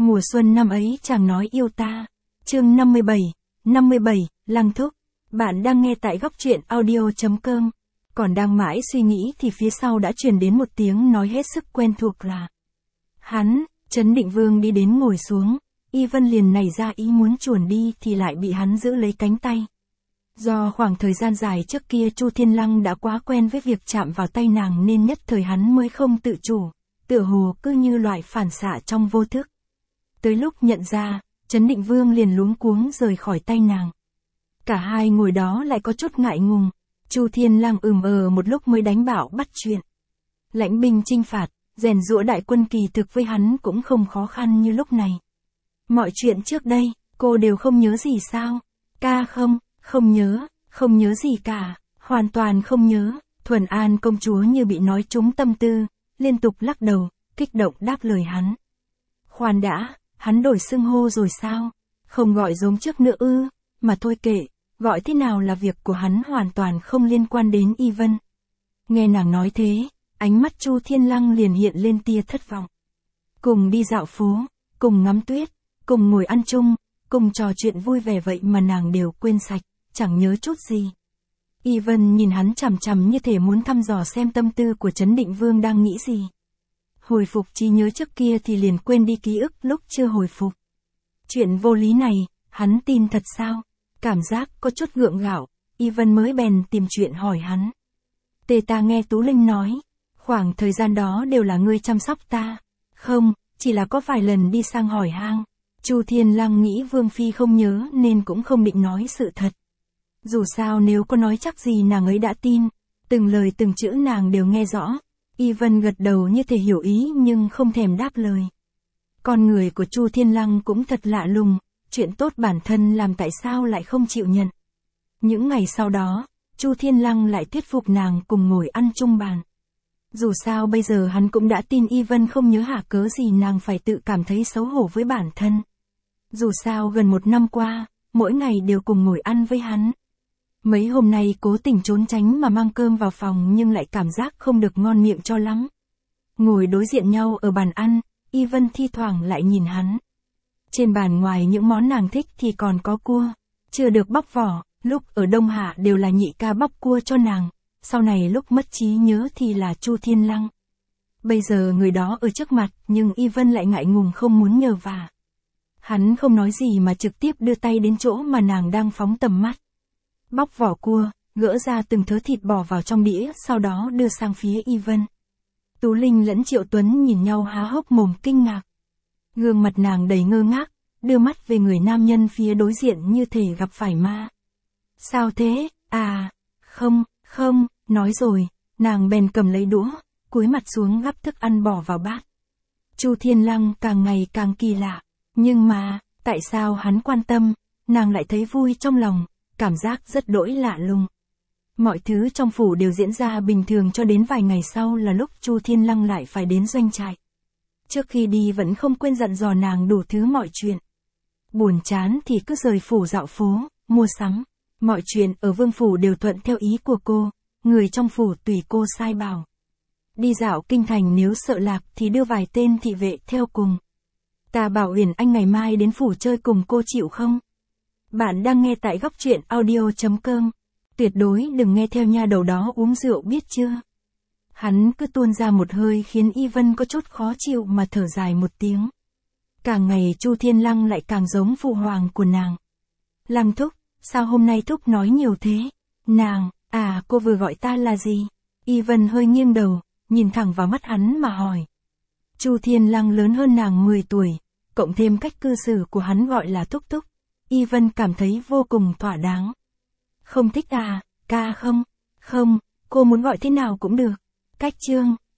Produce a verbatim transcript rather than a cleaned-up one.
Mùa xuân năm ấy chàng nói yêu ta. Chương năm mươi bảy, năm mươi bảy, Lăng Thúc. Bạn đang nghe tại góc truyện audio.com. Còn đang mãi suy nghĩ thì phía sau đã truyền đến một tiếng nói hết sức quen thuộc là hắn. Trấn Định Vương đi đến ngồi xuống, Y Vân liền nảy ra ý muốn chuồn đi thì lại bị hắn giữ lấy cánh tay. Do khoảng thời gian dài trước kia Chu Thiên Lăng đã quá quen với việc chạm vào tay nàng nên nhất thời hắn mới không tự chủ, tựa hồ cứ như loại phản xạ trong vô thức. Tới lúc nhận ra, Trấn Định Vương liền luống cuống rời khỏi tay nàng. Cả hai ngồi đó lại có chút ngại ngùng, Chu Thiên Lăng ừm ờ một lúc mới đánh bảo bắt chuyện. Lãnh binh chinh phạt, rèn giũa đại quân kỳ thực với hắn cũng không khó khăn như lúc này. Mọi chuyện trước đây, cô đều không nhớ gì sao? Ca không, không nhớ, không nhớ gì cả, hoàn toàn không nhớ. Thuần An công chúa như bị nói trúng tâm tư, liên tục lắc đầu, kích động đáp lời hắn. Khoan đã, hắn đổi xưng hô rồi sao? Không gọi giống trước nữa ư, mà thôi kệ, gọi thế nào là việc của hắn hoàn toàn không liên quan đến Y Vân. Nghe nàng nói thế, ánh mắt Chu Thiên Lăng liền hiện lên tia thất vọng. Cùng đi dạo phố, cùng ngắm tuyết, cùng ngồi ăn chung, cùng trò chuyện vui vẻ vậy mà nàng đều quên sạch, chẳng nhớ chút gì. Y Vân nhìn hắn chằm chằm như thể muốn thăm dò xem tâm tư của Trấn Định Vương đang nghĩ gì. Hồi phục trí nhớ trước kia thì liền quên đi ký ức lúc chưa hồi phục. Chuyện vô lý này, hắn tin thật sao? Cảm giác có chút gượng gạo, Y Vân mới bèn tìm chuyện hỏi hắn. Tề ta nghe Tú Linh nói, khoảng thời gian đó đều là ngươi chăm sóc ta. Không, chỉ là có vài lần đi sang hỏi han. Chu Thiên Lăng nghĩ Vương Phi không nhớ nên cũng không định nói sự thật. Dù sao nếu có nói chắc gì nàng ấy đã tin, từng lời từng chữ nàng đều nghe rõ. Y Vân gật đầu như thể hiểu ý nhưng không thèm đáp lời. Con người của Chu Thiên Lăng cũng thật lạ lùng, chuyện tốt bản thân làm tại sao lại không chịu nhận. Những ngày sau đó, Chu Thiên Lăng lại thuyết phục nàng cùng ngồi ăn chung bàn. Dù sao bây giờ hắn cũng đã tin Y Vân không nhớ hả cớ gì nàng phải tự cảm thấy xấu hổ với bản thân. Dù sao gần một năm qua, mỗi ngày đều cùng ngồi ăn với hắn. Mấy hôm nay cố tình trốn tránh mà mang cơm vào phòng nhưng lại cảm giác không được ngon miệng cho lắm. Ngồi đối diện nhau ở bàn ăn, Y Vân thi thoảng lại nhìn hắn. Trên bàn ngoài những món nàng thích thì còn có cua, chưa được bóc vỏ, lúc ở Đông Hạ đều là nhị ca bóc cua cho nàng, sau này lúc mất trí nhớ thì là Chu Thiên Lăng. Bây giờ người đó ở trước mặt nhưng Y Vân lại ngại ngùng không muốn nhờ vả. Hắn không nói gì mà trực tiếp đưa tay đến chỗ mà nàng đang phóng tầm mắt. Bóc vỏ cua, gỡ ra từng thớ thịt bỏ vào trong đĩa, sau đó đưa sang phía Y Vân. Tú Linh lẫn Triệu Tuấn nhìn nhau há hốc mồm kinh ngạc. Gương mặt nàng đầy ngơ ngác, đưa mắt về người nam nhân phía đối diện như thể gặp phải ma. Sao thế, à, không, không, nói rồi, nàng bèn cầm lấy đũa, cúi mặt xuống gắp thức ăn bỏ vào bát. Chu Thiên Lăng càng ngày càng kỳ lạ, nhưng mà, tại sao hắn quan tâm, nàng lại thấy vui trong lòng, cảm giác rất đỗi lạ lùng. Mọi thứ trong phủ đều diễn ra bình thường cho đến vài ngày sau là lúc Chu Thiên Lăng lại phải đến doanh trại. Trước khi đi vẫn không quên dặn dò nàng đủ thứ mọi chuyện. Buồn chán thì cứ rời phủ dạo phố, mua sắm. Mọi chuyện ở vương phủ đều thuận theo ý của cô, người trong phủ tùy cô sai bảo. Đi dạo kinh thành nếu sợ lạc thì đưa vài tên thị vệ theo cùng. Ta bảo Uyển Anh ngày mai đến phủ chơi cùng cô chịu không? Bạn đang nghe tại góc truyện audio.com. Tuyệt đối đừng nghe theo nha đầu đó uống rượu biết chưa? Hắn cứ tuôn ra một hơi khiến Y Vân có chút khó chịu mà thở dài một tiếng. Càng ngày Chu Thiên Lăng lại càng giống phụ hoàng của nàng. Lăng Thúc, sao hôm nay Thúc nói nhiều thế? Nàng, à cô vừa gọi ta là gì? Y Vân hơi nghiêng đầu, nhìn thẳng vào mắt hắn mà hỏi. Chu Thiên Lăng lớn hơn nàng mười tuổi, cộng thêm cách cư xử của hắn gọi là Thúc Thúc. Y Vân cảm thấy vô cùng thỏa đáng. Không thích à, ca không? Không, cô muốn gọi thế nào cũng được. Cách chương.